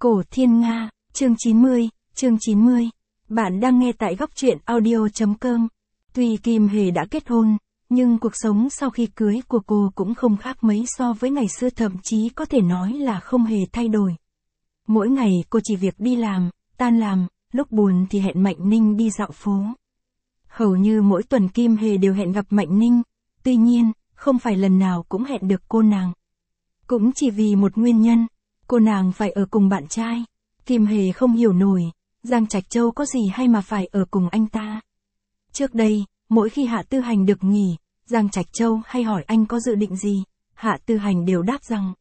Cổ Thiên Nga, chương 90, chương 90. Bạn đang nghe tại góc truyện audio.com. Tuy Kim Hề đã kết hôn, nhưng cuộc sống sau khi cưới của cô cũng không khác mấy so với ngày xưa, thậm chí có thể nói là không hề thay đổi. Mỗi ngày cô chỉ việc đi làm, tan làm, lúc buồn thì hẹn Mạnh Ninh đi dạo phố. Hầu như mỗi tuần Kim Hề đều hẹn gặp Mạnh Ninh, tuy nhiên, không phải lần nào cũng hẹn được cô nàng. Cũng chỉ vì một nguyên nhân, cô nàng phải ở cùng bạn trai. Kim Hề không hiểu nổi, Giang Trạch Châu có gì hay mà phải ở cùng anh ta. Trước đây, mỗi khi Hạ Tư Hành được nghỉ, Giang Trạch Châu hay hỏi anh có dự định gì, Hạ Tư Hành đều đáp rằng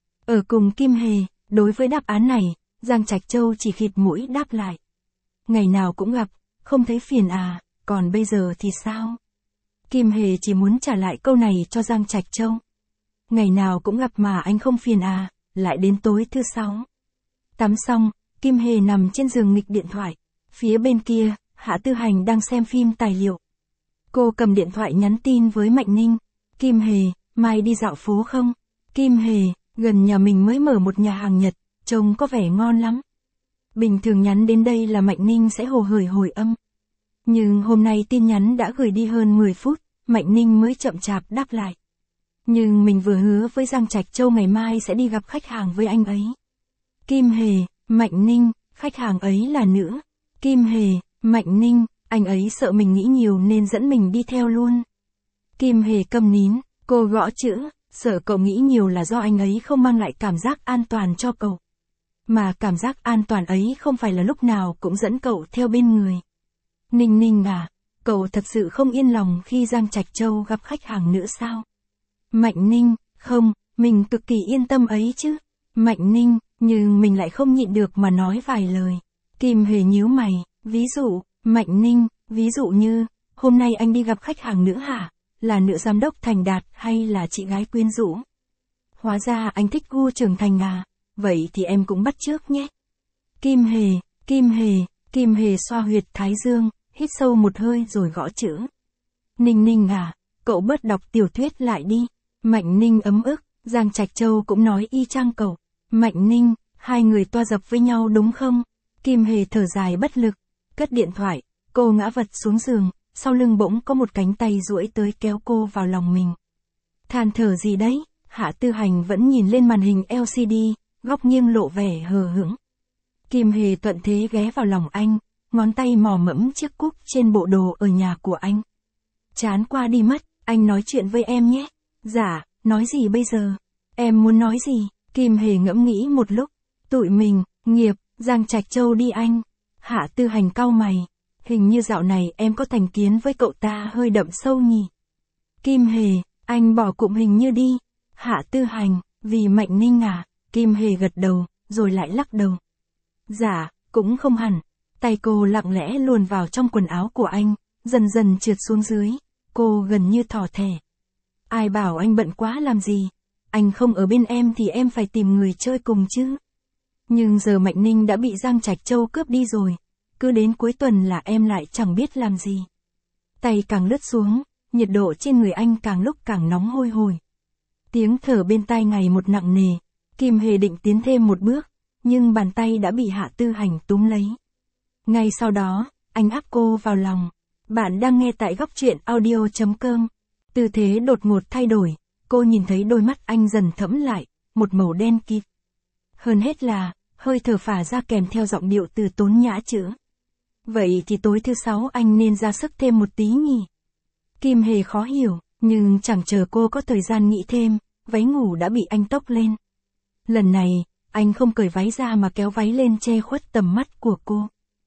ở cùng Kim Hề. Đối với đáp án này, Giang Trạch Châu chỉ khịt mũi đáp lại: ngày nào cũng gặp, không thấy phiền à, còn bây giờ thì sao? Kim Hề chỉ muốn trả lại câu này cho Giang Trạch Châu. Ngày nào cũng gặp mà anh không phiền à, lại đến tối thứ sáu. Tắm xong, Kim Hề nằm trên giường nghịch điện thoại. Phía bên kia, Hạ Tư Hành đang xem phim tài liệu. Cô cầm điện thoại nhắn tin với Mạnh Ninh. Kim Hề, mai đi dạo phố không? Kim Hề, gần nhà mình mới mở một nhà hàng Nhật, trông có vẻ ngon lắm. Bình thường nhắn đến đây là Mạnh Ninh sẽ hồ hởi hồi âm. Nhưng hôm nay tin nhắn đã gửi đi hơn 10 phút, Mạnh Ninh mới chậm chạp đáp lại. Nhưng mình vừa hứa với Giang Trạch Châu ngày mai sẽ đi gặp khách hàng với anh ấy. Kim Hề, Mạnh Ninh, khách hàng ấy là nữ. Kim Hề, Mạnh Ninh, anh ấy sợ mình nghĩ nhiều nên dẫn mình đi theo luôn. Kim Hề câm nín, cô gõ chữ, sợ cậu nghĩ nhiều là do anh ấy không mang lại cảm giác an toàn cho cậu. Mà cảm giác an toàn ấy không phải là lúc nào cũng dẫn cậu theo bên người. Ninh Ninh à, cậu thật sự không yên lòng khi Giang Trạch Châu gặp khách hàng nữ sao? Mạnh Ninh, không, mình cực kỳ yên tâm ấy chứ. Mạnh Ninh, nhưng mình lại không nhịn được mà nói vài lời. Kim Hề nhíu mày, ví dụ, Mạnh Ninh, ví dụ như, hôm nay anh đi gặp khách hàng nữ hả? Là nữ giám đốc thành đạt hay là chị gái quyến rũ? Hóa ra anh thích gu trưởng thành à? Vậy thì em cũng bắt chước nhé. Kim Hề, Kim Hề, Kim Hề xoa huyệt thái dương, hít sâu một hơi rồi gõ chữ. Ninh Ninh à, cậu bớt đọc tiểu thuyết lại đi. Mạnh Ninh ấm ức, Giang Trạch Châu cũng nói y chang cậu. Mạnh Ninh, hai người toa dập với nhau đúng không? Kim Hề thở dài bất lực, cất điện thoại, cô ngã vật xuống giường, sau lưng bỗng có một cánh tay duỗi tới kéo cô vào lòng mình. Than thở gì đấy? Hạ Tư Hành vẫn nhìn lên màn hình LCD, góc nghiêng lộ vẻ hờ hững. Kim Hề thuận thế ghé vào lòng anh, ngón tay mò mẫm chiếc cúp trên bộ đồ ở nhà của anh. Chán qua đi mất, anh nói chuyện với em nhé. Dạ, nói gì bây giờ? Em muốn nói gì? Kim Hề ngẫm nghĩ một lúc. Tụi mình, nghiệp, Giang Trạch Châu đi anh. Hạ Tư Hành cau mày. Hình như dạo này em có thành kiến với cậu ta hơi đậm sâu nhỉ. Kim Hề, anh bỏ cụm hình như đi. Hạ Tư Hành, vì Mạnh Ninh à? Kim Hề gật đầu, rồi lại lắc đầu. Dạ, cũng không hẳn. Tay cô lặng lẽ luồn vào trong quần áo của anh, dần dần trượt xuống dưới. Cô gần như thỏ thẻ. Ai bảo anh bận quá làm gì? Anh không ở bên em thì em phải tìm người chơi cùng chứ. Nhưng giờ Mạnh Ninh đã bị Giang Trạch Châu cướp đi rồi. Cứ đến cuối tuần là em lại chẳng biết làm gì. Tay càng lướt xuống, nhiệt độ trên người anh càng lúc càng nóng hôi hổi. Tiếng thở bên tai ngày một nặng nề. Kim Hề định tiến thêm một bước, nhưng bàn tay đã bị Hạ Tư Hành túm lấy. Ngay sau đó, anh áp cô vào lòng. Bạn đang nghe tại góc truyện audio.com. Tư thế đột ngột thay đổi, cô nhìn thấy đôi mắt anh dần thẫm lại, một màu đen kịt. Hơn hết là, hơi thở phả ra kèm theo giọng điệu từ tốn nhã chữ. Vậy thì tối thứ sáu anh nên ra sức thêm một tí nhỉ? Kim Hề khó hiểu, nhưng chẳng chờ cô có thời gian nghĩ thêm, váy ngủ đã bị anh tốc lên. Lần này, anh không cởi váy ra mà kéo váy lên che khuất tầm mắt của cô.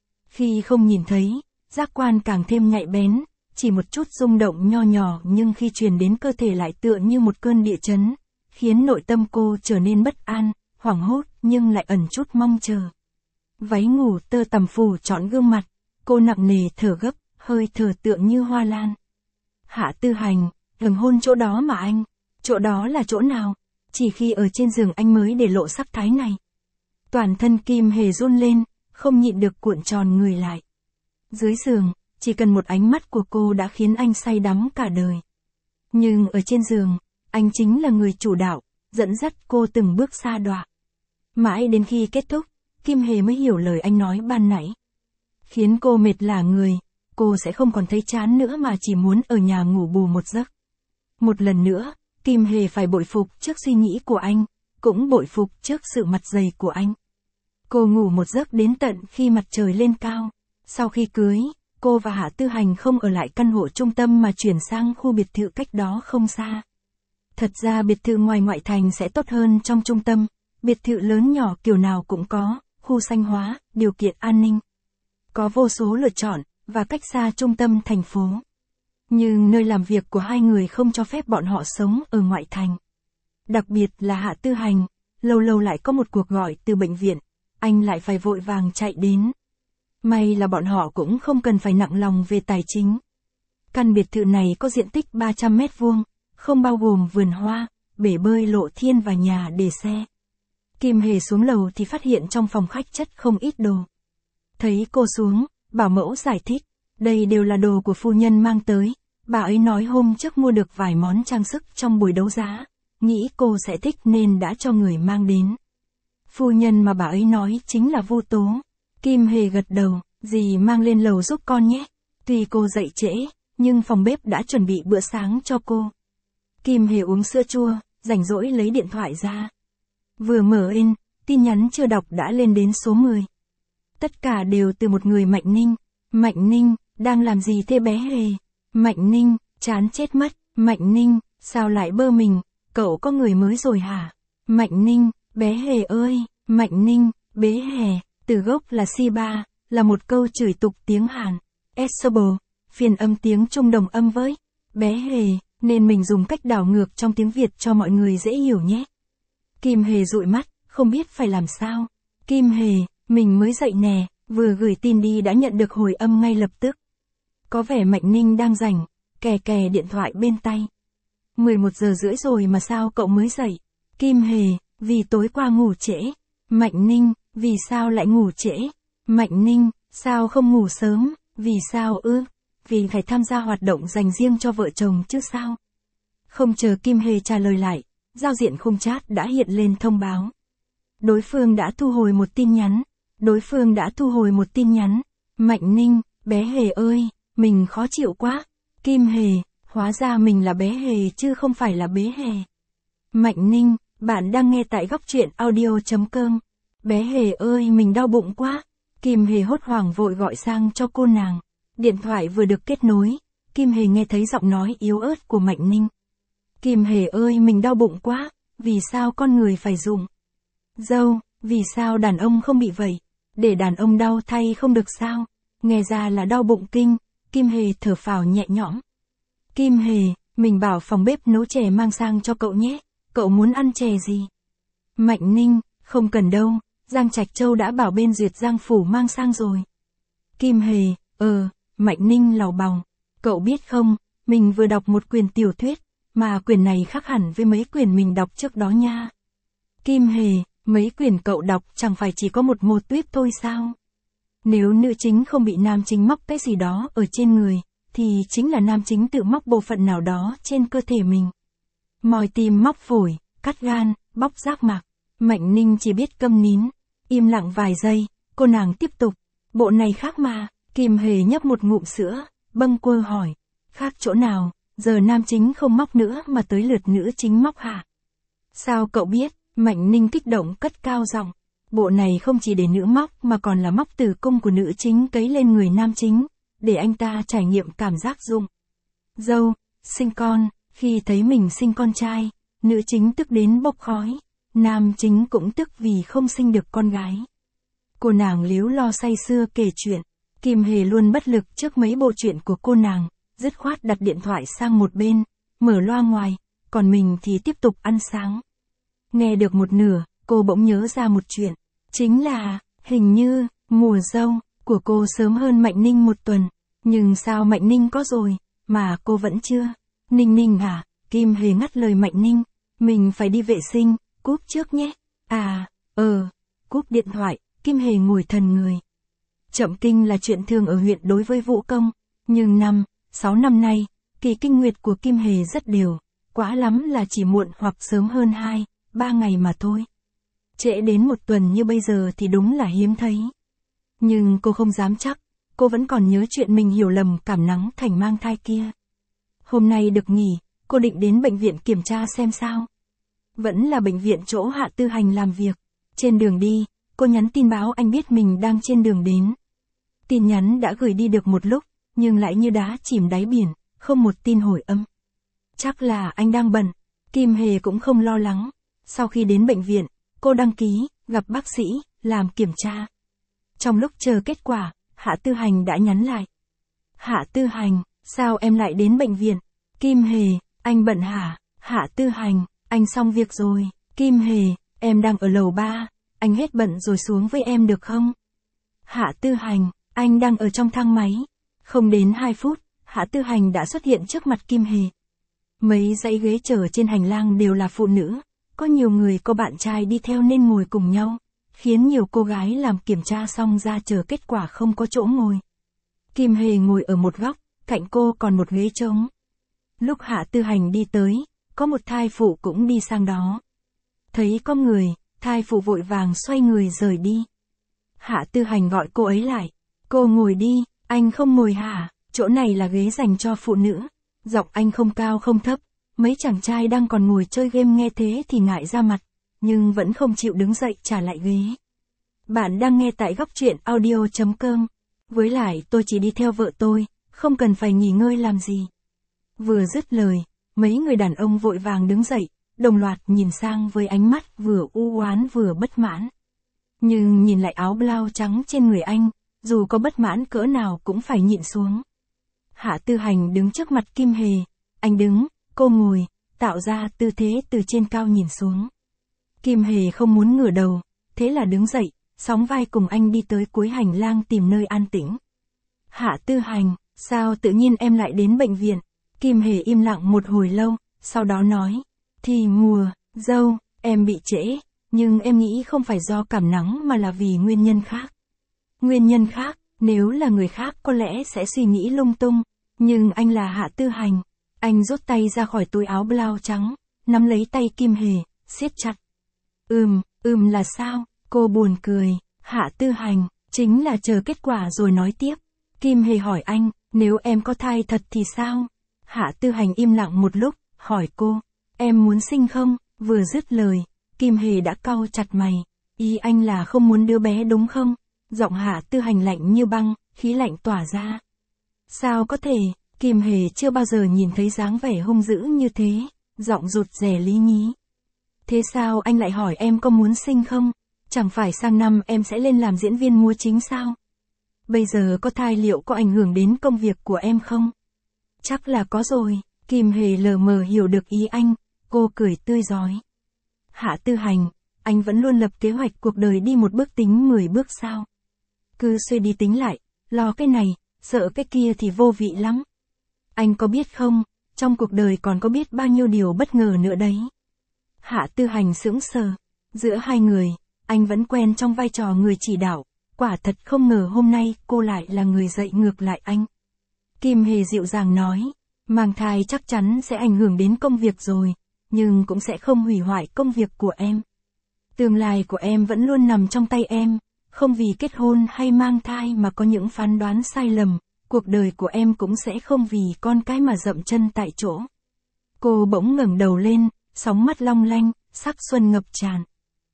Khi không nhìn thấy, giác quan càng thêm nhạy bén, chỉ một chút rung động nho nhỏ nhưng khi truyền đến cơ thể lại tựa như một cơn địa chấn, khiến nội tâm cô trở nên bất an, hoảng hốt nhưng lại ẩn chút mong chờ. Váy ngủ tơ tằm phủ trọn gương mặt, cô nặng nề thở gấp, hơi thở tựa như hoa lan. Hạ Tư Hành, đừng hôn chỗ đó mà anh. Chỗ đó là chỗ nào? Chỉ khi ở trên giường anh mới để lộ sắc thái này. Toàn thân Kim Hề run lên, không nhịn được cuộn tròn người lại. Dưới giường, chỉ cần một ánh mắt của cô đã khiến anh say đắm cả đời. Nhưng ở trên giường, anh chính là người chủ đạo, dẫn dắt cô từng bước sa đọa. Mãi đến khi kết thúc, Kim Hề mới hiểu lời anh nói ban nãy. Khiến cô mệt lả người, cô sẽ không còn thấy chán nữa mà chỉ muốn ở nhà ngủ bù một giấc. Một lần nữa, Kim Hề phải bội phục trước suy nghĩ của anh, cũng bội phục trước sự mặt dày của anh. Cô ngủ một giấc đến tận khi mặt trời lên cao. Sau khi cưới, cô và Hạ Tư Hành không ở lại căn hộ trung tâm mà chuyển sang khu biệt thự cách đó không xa. Thật ra biệt thự ngoài ngoại thành sẽ tốt hơn trong trung tâm, biệt thự lớn nhỏ kiểu nào cũng có, khu xanh hóa, điều kiện an ninh. Có vô số lựa chọn, và cách xa trung tâm thành phố. Nhưng nơi làm việc của hai người không cho phép bọn họ sống ở ngoại thành. Đặc biệt là Hạ Tư Hành, lâu lâu lại có một cuộc gọi từ bệnh viện, anh lại phải vội vàng chạy đến. May là bọn họ cũng không cần phải nặng lòng về tài chính. Căn biệt thự này có diện tích 300 mét vuông, không bao gồm vườn hoa, bể bơi lộ thiên và nhà để xe. Kim Hề xuống lầu thì phát hiện trong phòng khách chất không ít đồ. Thấy cô xuống, bảo mẫu giải thích, đây đều là đồ của phu nhân mang tới, bà ấy nói hôm trước mua được vài món trang sức trong buổi đấu giá, nghĩ cô sẽ thích nên đã cho người mang đến. Phu nhân mà bà ấy nói chính là Vu Tố. Kim Hề gật đầu, dì mang lên lầu giúp con nhé. Tuy cô dậy trễ, nhưng phòng bếp đã chuẩn bị bữa sáng cho cô. Kim Hề uống sữa chua, rảnh rỗi lấy điện thoại ra. Vừa mở in, tin nhắn chưa đọc đã lên đến số 10. Tất cả đều từ một người Mạnh Ninh. Mạnh Ninh, đang làm gì thế bé Hề? Mạnh Ninh, chán chết mất. Mạnh Ninh, sao lại bơ mình, cậu có người mới rồi hả? Mạnh Ninh, bé Hề ơi, Mạnh Ninh, bé Hề, từ gốc là Si3, là một câu chửi tục tiếng Hàn. Essable, phiên âm tiếng Trung đồng âm với bé Hề, nên mình dùng cách đảo ngược trong tiếng Việt cho mọi người dễ hiểu nhé. Kim Hề dụi mắt, không biết phải làm sao. Kim Hề, mình mới dậy nè, vừa gửi tin đi đã nhận được hồi âm ngay lập tức. Có vẻ Mạnh Ninh đang rảnh, kè kè điện thoại bên tay. 11 giờ rưỡi rồi mà sao cậu mới dậy? Kim Hề, vì tối qua ngủ trễ. Mạnh Ninh, vì sao lại ngủ trễ? Mạnh Ninh, sao không ngủ sớm? Vì sao ư? Vì phải tham gia hoạt động dành riêng cho vợ chồng chứ sao? Không chờ Kim Hề trả lời lại, giao diện khung chat đã hiện lên thông báo. Đối phương đã thu hồi một tin nhắn. Mạnh Ninh, bé Hề ơi, mình khó chịu quá. Kim Hề, hóa ra mình là bé Hề chứ không phải là bé Hề. Mạnh Ninh, bạn đang nghe tại góc truyện audio.com. Bé Hề ơi, mình đau bụng quá. Kim Hề hốt hoảng vội gọi sang cho cô nàng. Điện thoại vừa được kết nối, Kim Hề nghe thấy giọng nói yếu ớt của Mạnh Ninh. Kim Hề ơi, mình đau bụng quá, vì sao con người phải rụng râu, vì sao đàn ông không bị vậy? Để đàn ông đau thay không được sao? Nghe ra là đau bụng kinh. Kim Hề thở phào nhẹ nhõm. Kim Hề, mình bảo phòng bếp nấu chè mang sang cho cậu nhé. Cậu muốn ăn chè gì? Mạnh Ninh, không cần đâu, Giang Trạch Châu đã bảo bên Duyệt Giang Phủ mang sang rồi. Kim Hề, Mạnh Ninh lào bòng. Cậu biết không, mình vừa đọc một quyển tiểu thuyết, mà quyển này khác hẳn với mấy quyển mình đọc trước đó nha. Kim Hề, mấy quyển cậu đọc chẳng phải chỉ có một mô típ thôi sao? Nếu nữ chính không bị nam chính móc cái gì đó ở trên người, thì chính là nam chính tự móc bộ phận nào đó trên cơ thể mình. Moi tim móc phổi, cắt gan, bóc giác mạc. Mạnh Ninh chỉ biết câm nín, im lặng vài giây, cô nàng tiếp tục. Bộ này khác mà. Kim Hề nhấp một ngụm sữa, bâng quơ hỏi. Khác chỗ nào, giờ nam chính không móc nữa mà tới lượt nữ chính móc hả? Sao cậu biết? Mạnh Ninh kích động cất cao giọng. Bộ này không chỉ để nữ móc mà còn là móc tử cung của nữ chính cấy lên người nam chính, để anh ta trải nghiệm cảm giác rụng râu, sinh con. Khi thấy mình sinh con trai, nữ chính tức đến bốc khói, nam chính cũng tức vì không sinh được con gái. Cô nàng líu lo say sưa kể chuyện. Kim Hề luôn bất lực trước mấy bộ chuyện của cô nàng, dứt khoát đặt điện thoại sang một bên, mở loa ngoài, còn mình thì tiếp tục ăn sáng. Nghe được một nửa, cô bỗng nhớ ra một chuyện, chính là, hình như, mùa dâu của cô sớm hơn Mạnh Ninh một tuần, nhưng sao Mạnh Ninh có rồi, mà cô vẫn chưa? Ninh Ninh hả? Kim Hề ngắt lời Mạnh Ninh, mình phải đi vệ sinh, cúp trước nhé. Cúp điện thoại, Kim Hề ngồi thần người. Chậm kinh là chuyện thường ở huyện đối với Vũ Công, nhưng 6 năm nay, kỳ kinh nguyệt của Kim Hề rất đều, quá lắm là chỉ muộn hoặc sớm hơn 2-3 ngày mà thôi. Trễ đến 1 tuần như bây giờ thì đúng là hiếm thấy. Nhưng cô không dám chắc, cô vẫn còn nhớ chuyện mình hiểu lầm cảm nắng thành mang thai kia. Hôm nay được nghỉ, cô định đến bệnh viện kiểm tra xem sao. Vẫn là bệnh viện chỗ Hạ Tư Hành làm việc. Trên đường đi, cô nhắn tin báo anh biết mình đang trên đường đến. Tin nhắn đã gửi đi được một lúc, nhưng lại như đá chìm đáy biển, không một tin hồi âm. Chắc là anh đang bận. Kim Hề cũng không lo lắng. Sau khi đến bệnh viện, cô đăng ký, gặp bác sĩ, làm kiểm tra. Trong lúc chờ kết quả, Hạ Tư Hành đã nhắn lại. Hạ Tư Hành, sao em lại đến bệnh viện? Kim Hề, anh bận hả? Hạ Tư Hành, anh xong việc rồi. Kim Hề, em đang ở lầu 3, anh hết bận rồi xuống với em được không? Hạ Tư Hành, anh đang ở trong thang máy. Không đến 2 phút, Hạ Tư Hành đã xuất hiện trước mặt Kim Hề. Mấy dãy ghế chờ trên hành lang đều là phụ nữ, có nhiều người có bạn trai đi theo nên ngồi cùng nhau, khiến nhiều cô gái làm kiểm tra xong ra chờ kết quả không có chỗ ngồi. Kim Hề ngồi ở một góc, cạnh cô còn một ghế trống. Lúc Hạ Tư Hành đi tới, có một thai phụ cũng đi sang đó. Thấy có người, thai phụ vội vàng xoay người rời đi. Hạ Tư Hành gọi cô ấy lại. Cô ngồi đi, anh không ngồi hả? Chỗ này là ghế dành cho phụ nữ. Giọng anh không cao không thấp. Mấy chàng trai đang còn ngồi chơi game nghe thế thì ngại ra mặt, nhưng vẫn không chịu đứng dậy trả lại ghế. Bạn đang nghe tại Góc Truyện Audio.com. Với lại tôi chỉ đi theo vợ tôi, không cần phải nghỉ ngơi làm gì. Vừa dứt lời, mấy người đàn ông vội vàng đứng dậy, đồng loạt nhìn sang với ánh mắt vừa u oán vừa bất mãn. Nhưng nhìn lại áo blau trắng trên người anh, dù có bất mãn cỡ nào cũng phải nhịn xuống. Hạ Tư Hành đứng trước mặt Kim Hề, anh đứng, cô ngồi, tạo ra tư thế từ trên cao nhìn xuống. Kim Hề không muốn ngửa đầu, thế là đứng dậy, sóng vai cùng anh đi tới cuối hành lang tìm nơi an tĩnh. Hạ Tư Hành, sao tự nhiên em lại đến bệnh viện? Kim Hề im lặng một hồi lâu, sau đó nói, thì mùa, dâu, em bị trễ, nhưng em nghĩ không phải do cảm nắng mà là vì nguyên nhân khác. Nguyên nhân khác, nếu là người khác có lẽ sẽ suy nghĩ lung tung, nhưng anh là Hạ Tư Hành. Anh rút tay ra khỏi túi áo blau trắng, nắm lấy tay Kim Hề, siết chặt. Là sao? Cô buồn cười. Hạ Tư Hành, chính là chờ kết quả rồi nói tiếp. Kim Hề hỏi anh, nếu em có thai thật thì sao? Hạ Tư Hành im lặng một lúc, hỏi cô, em muốn sinh không? Vừa dứt lời, Kim Hề đã cau chặt mày. Ý anh là không muốn đứa bé đúng không? Giọng Hạ Tư Hành lạnh như băng, khí lạnh tỏa ra. Sao có thể? Kim Hề chưa bao giờ nhìn thấy dáng vẻ hung dữ như thế, giọng rụt rè lý nhí. Thế sao anh lại hỏi em có muốn sinh không? Chẳng phải sang năm em sẽ lên làm diễn viên múa chính sao? Bây giờ có thai liệu có ảnh hưởng đến công việc của em không? Chắc là có rồi. Kim Hề lờ mờ hiểu được ý anh, cô cười tươi rói. Hạ Tư Hành, anh vẫn luôn lập kế hoạch cuộc đời đi một bước tính 10 bước sao? Cứ suy đi tính lại, lo cái này, sợ cái kia thì vô vị lắm. Anh có biết không, trong cuộc đời còn có biết bao nhiêu điều bất ngờ nữa đấy. Hạ Tư Hành sững sờ. Giữa hai người, anh vẫn quen trong vai trò người chỉ đạo, quả thật không ngờ hôm nay cô lại là người dạy ngược lại anh. Kim Hề dịu dàng nói, mang thai chắc chắn sẽ ảnh hưởng đến công việc rồi, nhưng cũng sẽ không hủy hoại công việc của em. Tương lai của em vẫn luôn nằm trong tay em, không vì kết hôn hay mang thai mà có những phán đoán sai lầm, cuộc đời của em cũng sẽ không vì con cái mà dậm chân tại chỗ. Cô bỗng ngẩng đầu lên, sóng mắt long lanh, sắc xuân ngập tràn.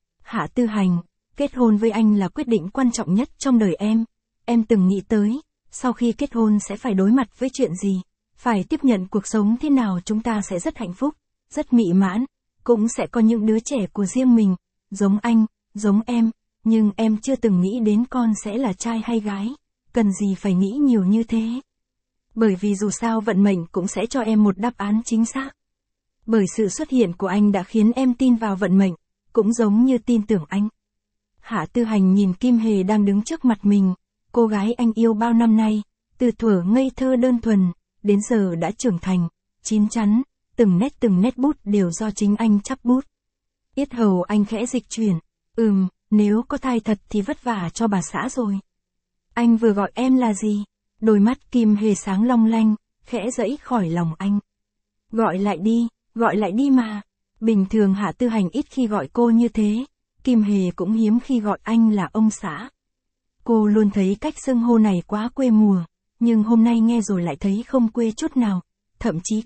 Hạ Tư Hành, kết hôn với anh là quyết định quan trọng nhất trong đời em. Em từng nghĩ tới, sau khi kết hôn sẽ phải đối mặt với chuyện gì, phải tiếp nhận cuộc sống thế nào chúng ta sẽ rất hạnh phúc, rất mỹ mãn, cũng sẽ có những đứa trẻ của riêng mình, giống anh, giống em, nhưng em chưa từng nghĩ đến con sẽ là trai hay gái, cần gì phải nghĩ nhiều như thế. Bởi vì dù sao vận mệnh cũng sẽ cho em một đáp án chính xác. Bởi sự xuất hiện của anh đã khiến em tin vào vận mệnh, cũng giống như tin tưởng anh. Hạ Tư Hành nhìn Kim Hề đang đứng trước mặt mình, cô gái anh yêu bao năm nay, từ thuở ngây thơ đơn thuần, đến giờ đã trưởng thành, chín chắn, từng nét bút đều do chính anh chắp bút. Yết hầu anh khẽ dịch chuyển, nếu có thai thật thì vất vả cho bà xã rồi. Anh vừa gọi em là gì? Đôi mắt Kim Hề sáng long lanh, khẽ giãy khỏi lòng anh. Gọi lại đi mà. Bình thường Hạ Tư Hành ít khi gọi cô như thế. Kim Hề cũng hiếm khi gọi anh là ông xã. Cô luôn thấy cách xưng hô này quá quê mùa, nhưng hôm nay nghe rồi lại thấy không quê chút nào, thậm chí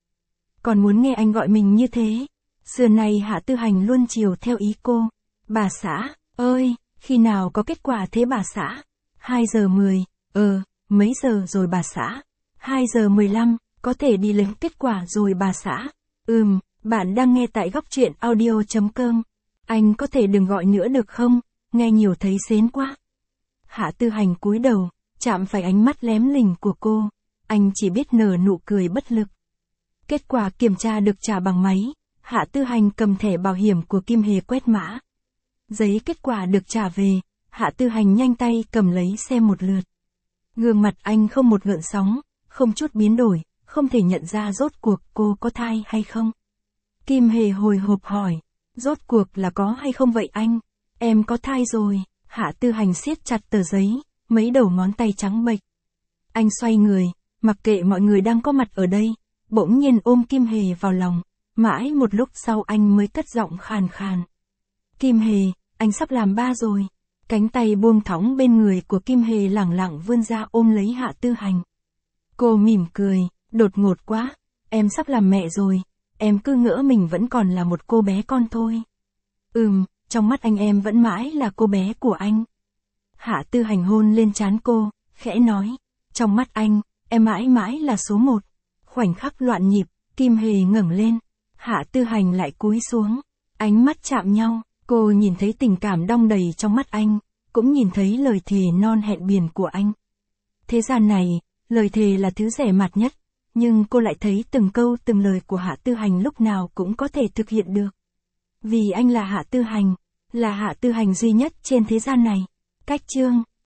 còn muốn nghe anh gọi mình như thế. Xưa nay Hạ Tư Hành luôn chiều theo ý cô. Bà xã, ơi, khi nào có kết quả thế bà xã? 2 giờ 10, mấy giờ rồi bà xã? 2 giờ 15, có thể đi lấy kết quả rồi bà xã. Bạn đang nghe tại góc truyện audio.com. Anh có thể đừng gọi nữa được không? Nghe nhiều thấy sến quá. Hạ Tư Hành cúi đầu, chạm phải ánh mắt lém lỉnh của cô. Anh chỉ biết nở nụ cười bất lực. Kết quả kiểm tra được trả bằng máy. Hạ Tư Hành cầm thẻ bảo hiểm của Kim Hề quét mã. Giấy kết quả được trả về. Hạ Tư Hành nhanh tay cầm lấy xem một lượt. Gương mặt anh không một gợn sóng, không chút biến đổi, không thể nhận ra rốt cuộc cô có thai hay không. Kim Hề hồi hộp hỏi, rốt cuộc là có hay không vậy anh? Em có thai rồi. Hạ Tư Hành siết chặt tờ giấy, mấy đầu ngón tay trắng bệch. Anh xoay người, mặc kệ mọi người đang có mặt ở đây, bỗng nhiên ôm Kim Hề vào lòng. Mãi một lúc sau anh mới cất giọng khàn khàn. Kim Hề, anh sắp làm ba rồi. Cánh tay buông thõng bên người của Kim Hề lẳng lặng vươn ra ôm lấy Hạ Tư Hành. Cô mỉm cười, đột ngột quá, em sắp làm mẹ rồi, em cứ ngỡ mình vẫn còn là một cô bé con thôi. Trong mắt anh em vẫn mãi là cô bé của anh. Hạ Tư Hành hôn lên trán cô, khẽ nói, trong mắt anh, em mãi mãi là số 1. Khoảnh khắc loạn nhịp, Kim Hề ngẩng lên, Hạ Tư Hành lại cúi xuống, ánh mắt chạm nhau, cô nhìn thấy tình cảm đong đầy trong mắt anh, cũng nhìn thấy lời thề non hẹn biển của anh. Thế gian này, lời thề là thứ rẻ mạt nhất, nhưng cô lại thấy từng câu từng lời của Hạ Tư Hành lúc nào cũng có thể thực hiện được. Vì anh là Hạ Tư Hành, là Hạ Tư Hành duy nhất trên thế gian này. Cách chương